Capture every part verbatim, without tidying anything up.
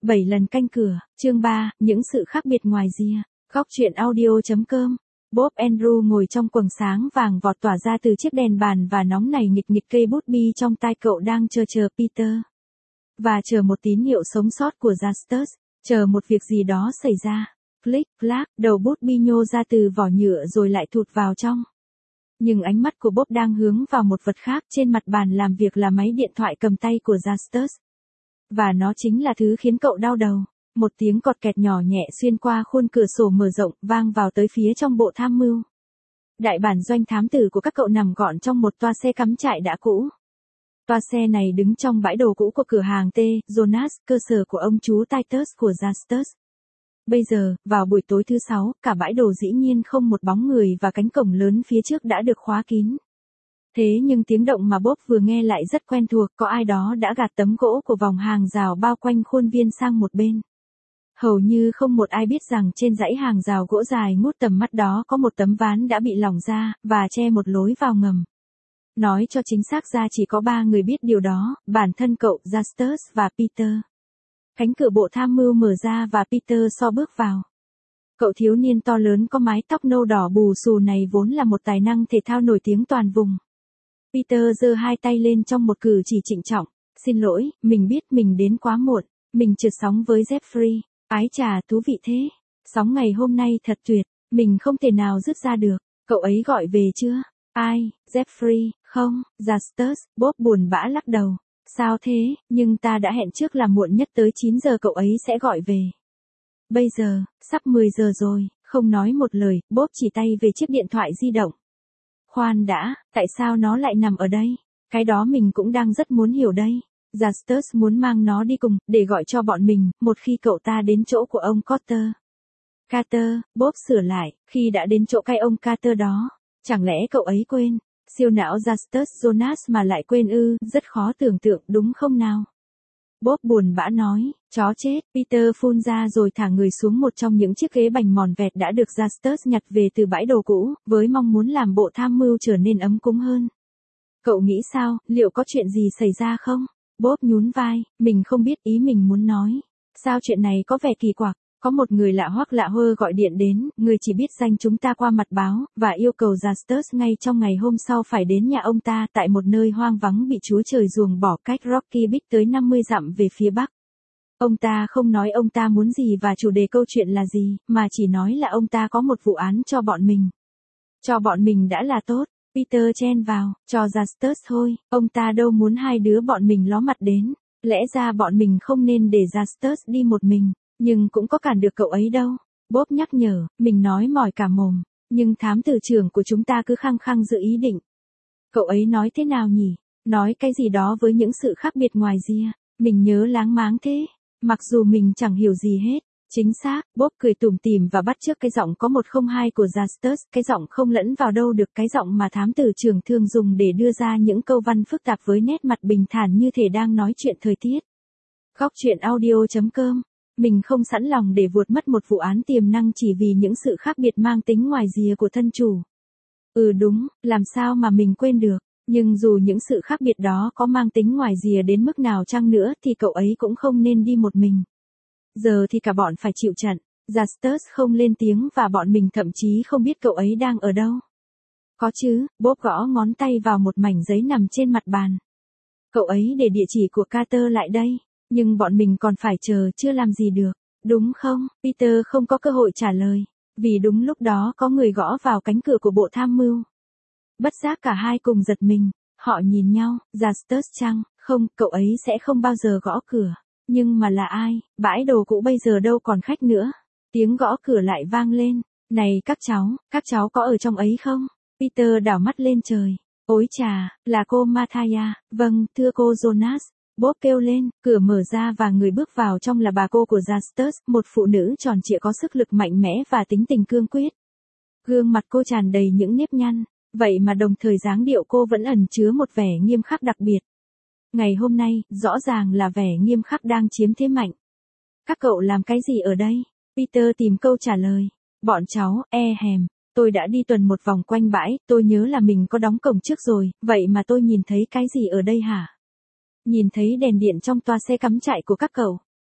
bảy lần canh cửa, chương ba, những sự khác biệt ngoài rìa. Góc truyện audio.com. Bob Andrew ngồi trong quầng sáng vàng vọt tỏa ra từ chiếc đèn bàn và nóng nảy nghịch nghịch cây bút bi trong tay cậu đang chờ chờ Peter. Và chờ một tín hiệu sống sót của Justus, chờ một việc gì đó xảy ra. Click, clack, đầu bút bi nhô ra từ vỏ nhựa rồi lại thụt vào trong. Nhưng ánh mắt của Bob đang hướng vào một vật khác, trên mặt bàn làm việc là máy điện thoại cầm tay của Justus. Và nó chính là thứ khiến cậu đau đầu. Một tiếng cọt kẹt nhỏ nhẹ xuyên qua khuôn cửa sổ mở rộng vang vào tới phía trong bộ tham mưu. Đại bản doanh thám tử của các cậu nằm gọn trong một toa xe cắm trại đã cũ. Toa xe này đứng trong bãi đồ cũ của cửa hàng T. Jonas, cơ sở của ông chú Titus của Justus. Bây giờ, vào buổi tối thứ sáu, cả bãi đồ dĩ nhiên không một bóng người và cánh cổng lớn phía trước đã được khóa kín. Thế nhưng tiếng động mà Bob vừa nghe lại rất quen thuộc, có ai đó đã gạt tấm gỗ của vòng hàng rào bao quanh khuôn viên sang một bên. Hầu như không một ai biết rằng trên dãy hàng rào gỗ dài ngút tầm mắt đó có một tấm ván đã bị lỏng ra, và che một lối vào ngầm. Nói cho chính xác ra chỉ có ba người biết điều đó, bản thân cậu, Justus và Peter. Cánh cửa bộ tham mưu mở ra và Peter so bước vào. Cậu thiếu niên to lớn có mái tóc nâu đỏ bù xù này vốn là một tài năng thể thao nổi tiếng toàn vùng. Peter giơ hai tay lên trong một cử chỉ trịnh trọng. Xin lỗi, mình biết mình đến quá muộn. Mình trượt sóng với Jeffrey. Ái chà, thú vị thế. Sóng ngày hôm nay thật tuyệt. Mình không thể nào dứt ra được. Cậu ấy gọi về chưa? Ai? Jeffrey? Không, Justus. Bob buồn bã lắc đầu. Sao thế? Nhưng ta đã hẹn trước là muộn nhất tới chín giờ cậu ấy sẽ gọi về. Bây giờ, sắp mười giờ rồi. Không nói một lời, Bob chỉ tay về chiếc điện thoại di động. Khoan đã, tại sao nó lại nằm ở đây? Cái đó mình cũng đang rất muốn hiểu đây. Justus muốn mang nó đi cùng, để gọi cho bọn mình, một khi cậu ta đến chỗ của ông Carter. Carter, Bob sửa lại, khi đã đến chỗ cái ông Carter đó. Chẳng lẽ cậu ấy quên? Siêu não Justus Jonas mà lại quên ư, rất khó tưởng tượng đúng không nào? Bob buồn bã nói, chó chết. Peter phun ra rồi thả người xuống một trong những chiếc ghế bành mòn vẹt đã được Justus nhặt về từ bãi đồ cũ, với mong muốn làm bộ tham mưu trở nên ấm cúng hơn. Cậu nghĩ sao, liệu có chuyện gì xảy ra không? Bob nhún vai, mình không biết ý mình muốn nói. Sao chuyện này có vẻ kỳ quặc? Có một người lạ hoắc lạ hơ gọi điện đến, người chỉ biết danh chúng ta qua mặt báo, và yêu cầu Justus ngay trong ngày hôm sau phải đến nhà ông ta tại một nơi hoang vắng bị Chúa Trời ruồng bỏ cách Rocky Beach tới năm mươi dặm về phía bắc. Ông ta không nói ông ta muốn gì và chủ đề câu chuyện là gì, mà chỉ nói là ông ta có một vụ án cho bọn mình. Cho bọn mình đã là tốt. Peter chen vào, cho Justus thôi, ông ta đâu muốn hai đứa bọn mình ló mặt đến. Lẽ ra bọn mình không nên để Justus đi một mình. Nhưng cũng có cản được cậu ấy đâu. Bob nhắc nhở, mình nói mỏi cả mồm. Nhưng thám tử trưởng của chúng ta cứ khăng khăng giữ ý định. Cậu ấy nói thế nào nhỉ? Nói cái gì đó với những sự khác biệt ngoài rìa. Mình nhớ láng máng thế. Mặc dù mình chẳng hiểu gì hết. Chính xác, Bob cười tủm tỉm và bắt chước cái giọng có một không hai của Justus. Cái giọng không lẫn vào đâu được, cái giọng mà thám tử trưởng thường dùng để đưa ra những câu văn phức tạp với nét mặt bình thản như thể đang nói chuyện thời tiết. Góc truyện audio.com. Mình không sẵn lòng để vuột mất một vụ án tiềm năng chỉ vì những sự khác biệt mang tính ngoài rìa của thân chủ. Ừ đúng, làm sao mà mình quên được. Nhưng dù những sự khác biệt đó có mang tính ngoài rìa đến mức nào chăng nữa thì cậu ấy cũng không nên đi một mình. Giờ thì cả bọn phải chịu trận. Justus không lên tiếng và bọn mình thậm chí không biết cậu ấy đang ở đâu. Có chứ, Bob gõ ngón tay vào một mảnh giấy nằm trên mặt bàn. Cậu ấy để địa chỉ của Carter lại đây. Nhưng bọn mình còn phải chờ, chưa làm gì được. Đúng không? Peter không có cơ hội trả lời. Vì đúng lúc đó có người gõ vào cánh cửa của bộ tham mưu. Bất giác cả hai cùng giật mình. Họ nhìn nhau, Justus chăng? Không, cậu ấy sẽ không bao giờ gõ cửa. Nhưng mà là ai? Bãi đồ cũ bây giờ đâu còn khách nữa. Tiếng gõ cửa lại vang lên. Này các cháu, các cháu có ở trong ấy không? Peter đảo mắt lên trời. Ôi chà, là cô Mathaya. Vâng, thưa cô Jonas. Bob kêu lên, cửa mở ra và người bước vào trong là bà cô của Justus, một phụ nữ tròn trịa có sức lực mạnh mẽ và tính tình cương quyết. Gương mặt cô tràn đầy những nếp nhăn, vậy mà đồng thời dáng điệu cô vẫn ẩn chứa một vẻ nghiêm khắc đặc biệt. Ngày hôm nay, rõ ràng là vẻ nghiêm khắc đang chiếm thế mạnh. Các cậu làm cái gì ở đây? Peter tìm câu trả lời. Bọn cháu, e hèm. Tôi đã đi tuần một vòng quanh bãi, tôi nhớ là mình có đóng cổng trước rồi, vậy mà tôi nhìn thấy cái gì ở đây hả? Nhìn thấy đèn điện trong toa xe cắm trại của các cậu.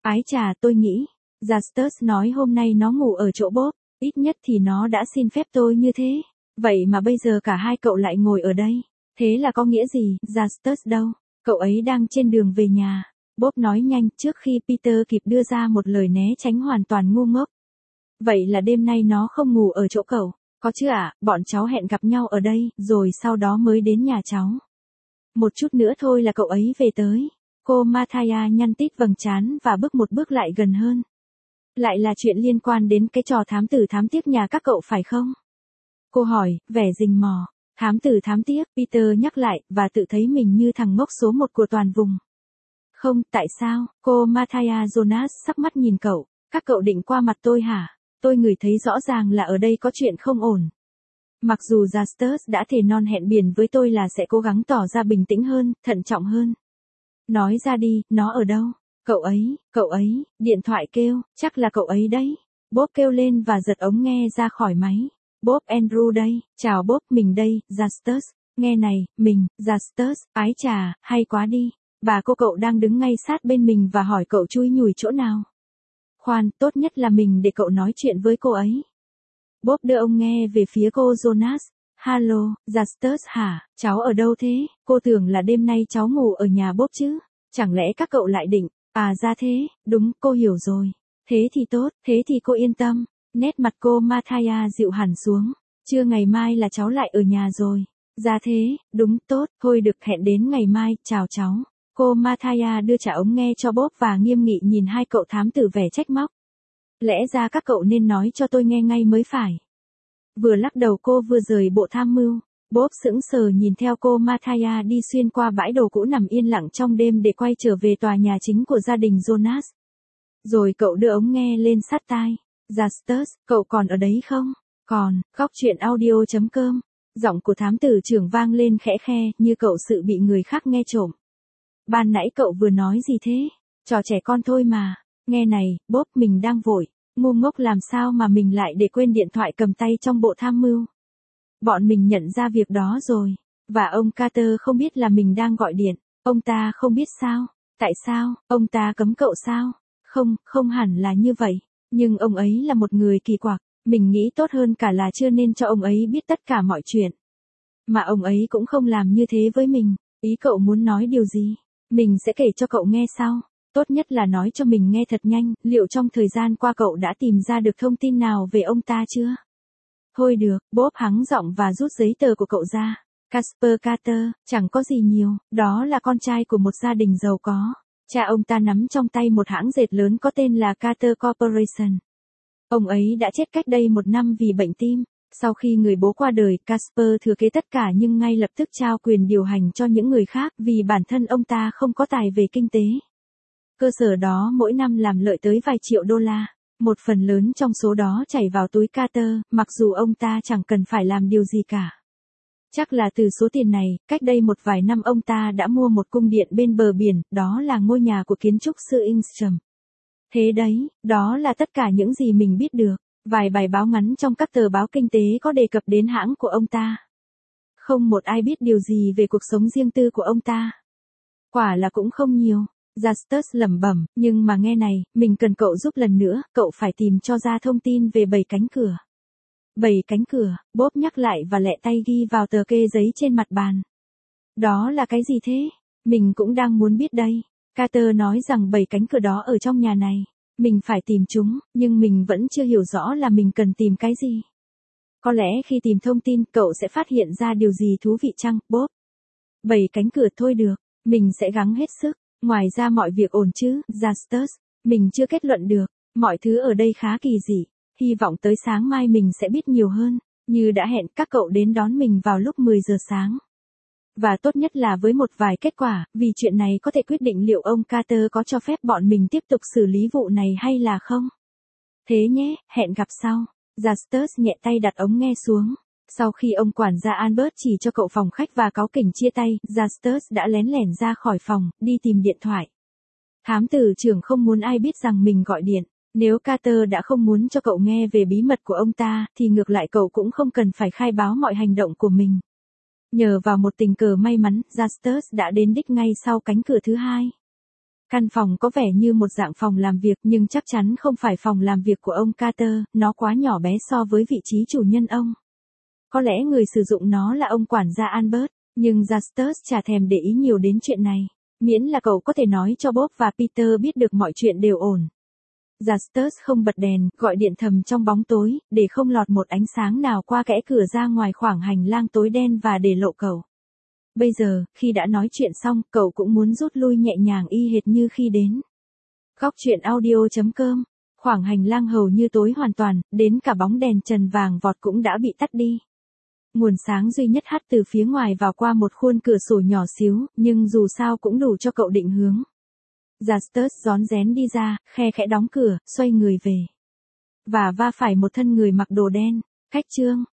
Ái chà, tôi nghĩ, Justus nói hôm nay nó ngủ ở chỗ Bob, ít nhất thì nó đã xin phép tôi như thế. Vậy mà bây giờ cả hai cậu lại ngồi ở đây. Thế là có nghĩa gì? Justus đâu? Cậu ấy đang trên đường về nhà. Bob nói nhanh trước khi Peter kịp đưa ra một lời né tránh hoàn toàn ngu ngốc. Vậy là đêm nay nó không ngủ ở chỗ cậu. Có chứ ạ, à, bọn cháu hẹn gặp nhau ở đây, rồi sau đó mới đến nhà cháu. Một chút nữa thôi là cậu ấy về tới. Cô Mathia nhăn tít vầng trán và bước một bước lại gần hơn. Lại là chuyện liên quan đến cái trò thám tử thám tiếc nhà các cậu phải không? Cô hỏi, vẻ rình mò. Thám tử thám tiếc, Peter nhắc lại, và tự thấy mình như thằng ngốc số một của toàn vùng. Không, tại sao? Cô Mathia Jonas sắc mắt nhìn cậu. Các cậu định qua mặt tôi hả? Tôi ngửi thấy rõ ràng là ở đây có chuyện không ổn. Mặc dù Justus đã thề non hẹn biển với tôi là sẽ cố gắng tỏ ra bình tĩnh hơn, thận trọng hơn. Nói ra đi, nó ở đâu? Cậu ấy, cậu ấy, điện thoại kêu, chắc là cậu ấy đấy. Bob kêu lên và giật ống nghe ra khỏi máy. Bob Andrew đây, chào Bob, mình đây, Justus. Nghe này, mình, Justus, ái chà, hay quá đi. Bà cô cậu đang đứng ngay sát bên mình và hỏi cậu chui nhủi chỗ nào. Khoan, tốt nhất là mình để cậu nói chuyện với cô ấy. Bob đưa ông nghe về phía cô Jonas. Hallo, Justus hả, cháu ở đâu thế? Cô tưởng là đêm nay cháu ngủ ở nhà Bob chứ. Chẳng lẽ các cậu lại định, à ra thế, đúng, cô hiểu rồi. Thế thì tốt, thế thì cô yên tâm. Nét mặt cô Mathia dịu hẳn xuống. Chưa, ngày mai là cháu lại ở nhà rồi. Ra thế, đúng, tốt, thôi được, hẹn đến ngày mai, chào cháu. Cô Mathia đưa trả ống nghe cho Bob và nghiêm nghị nhìn hai cậu thám tử vẻ trách móc. Lẽ ra các cậu nên nói cho tôi nghe ngay mới phải. Vừa lắc đầu cô vừa rời bộ tham mưu. Bob sững sờ nhìn theo cô Mathia đi xuyên qua bãi đồ cũ nằm yên lặng trong đêm để quay trở về tòa nhà chính của gia đình Jonas. Rồi cậu đưa ống nghe lên sát tai. Justus, cậu còn ở đấy không? Còn, Góc Truyện Audio chấm com. Giọng của thám tử trưởng vang lên khẽ khe, như cậu sự bị người khác nghe trộm. Ban nãy cậu vừa nói gì thế? Trò trẻ con thôi mà. Nghe này, Bob, mình đang vội. Ngu ngốc làm sao mà mình lại để quên điện thoại cầm tay trong bộ tham mưu. Bọn mình nhận ra việc đó rồi. Và ông Carter không biết là mình đang gọi điện. Ông ta không biết sao? Tại sao? Ông ta cấm cậu sao? Không, không hẳn là như vậy. Nhưng ông ấy là một người kỳ quặc. Mình nghĩ tốt hơn cả là chưa nên cho ông ấy biết tất cả mọi chuyện. Mà ông ấy cũng không làm như thế với mình. Ý cậu muốn nói điều gì? Mình sẽ kể cho cậu nghe sau. Tốt nhất là nói cho mình nghe thật nhanh, liệu trong thời gian qua cậu đã tìm ra được thông tin nào về ông ta chưa? Thôi được, Bob hắng giọng và rút giấy tờ của cậu ra. Casper Carter, chẳng có gì nhiều, đó là con trai của một gia đình giàu có. Cha ông ta nắm trong tay một hãng dệt lớn có tên là Carter Corporation. Ông ấy đã chết cách đây một năm vì bệnh tim. Sau khi người bố qua đời, Casper thừa kế tất cả nhưng ngay lập tức trao quyền điều hành cho những người khác vì bản thân ông ta không có tài về kinh tế. Cơ sở đó mỗi năm làm lợi tới vài triệu đô la. Một phần lớn trong số đó chảy vào túi Carter, mặc dù ông ta chẳng cần phải làm điều gì cả. Chắc là từ số tiền này, cách đây một vài năm ông ta đã mua một cung điện bên bờ biển, đó là ngôi nhà của kiến trúc sư Ingstrom. Thế đấy, đó là tất cả những gì mình biết được. Vài bài báo ngắn trong các tờ báo kinh tế có đề cập đến hãng của ông ta. Không một ai biết điều gì về cuộc sống riêng tư của ông ta. Quả là cũng không nhiều. Justus lẩm bẩm, nhưng mà nghe này, mình cần cậu giúp lần nữa, cậu phải tìm cho ra thông tin về bảy cánh cửa. Bảy cánh cửa, Bob nhắc lại và lẹ tay ghi vào tờ kê giấy trên mặt bàn. Đó là cái gì thế? Mình cũng đang muốn biết đây. Carter nói rằng bảy cánh cửa đó ở trong nhà này. Mình phải tìm chúng, nhưng mình vẫn chưa hiểu rõ là mình cần tìm cái gì. Có lẽ khi tìm thông tin, cậu sẽ phát hiện ra điều gì thú vị chăng, Bob? Bảy cánh cửa thôi được, mình sẽ gắng hết sức. Ngoài ra mọi việc ổn chứ, Justus? Mình chưa kết luận được, mọi thứ ở đây khá kỳ dị. Hy vọng tới sáng mai mình sẽ biết nhiều hơn. Như đã hẹn, các cậu đến đón mình vào lúc mười giờ sáng. Và tốt nhất là với một vài kết quả, vì chuyện này có thể quyết định liệu ông Carter có cho phép bọn mình tiếp tục xử lý vụ này hay là không. Thế nhé, hẹn gặp sau. Justus nhẹ tay đặt ống nghe xuống. Sau khi ông quản gia Albert chỉ cho cậu phòng khách và cáu kỉnh chia tay, Justus đã lén lẻn ra khỏi phòng, đi tìm điện thoại. Thám tử trưởng không muốn ai biết rằng mình gọi điện. Nếu Carter đã không muốn cho cậu nghe về bí mật của ông ta, thì ngược lại cậu cũng không cần phải khai báo mọi hành động của mình. Nhờ vào một tình cờ may mắn, Justus đã đến đích ngay sau cánh cửa thứ hai. Căn phòng có vẻ như một dạng phòng làm việc nhưng chắc chắn không phải phòng làm việc của ông Carter, nó quá nhỏ bé so với vị trí chủ nhân ông. Có lẽ người sử dụng nó là ông quản gia Albert, nhưng Justus chả thèm để ý nhiều đến chuyện này. Miễn là cậu có thể nói cho Bob và Peter biết được mọi chuyện đều ổn. Justus không bật đèn, gọi điện thầm trong bóng tối, để không lọt một ánh sáng nào qua kẽ cửa ra ngoài khoảng hành lang tối đen và để lộ cậu. Bây giờ, khi đã nói chuyện xong, cậu cũng muốn rút lui nhẹ nhàng y hệt như khi đến. Góc truyện audio chấm com. Khoảng hành lang hầu như tối hoàn toàn, đến cả bóng đèn trần vàng vọt cũng đã bị tắt đi. Nguồn sáng duy nhất hắt từ phía ngoài vào qua một khuôn cửa sổ nhỏ xíu, nhưng dù sao cũng đủ cho cậu định hướng. Justus rón rén đi ra, khe khẽ đóng cửa, xoay người về. Và va phải một thân người mặc đồ đen. Khách Trương.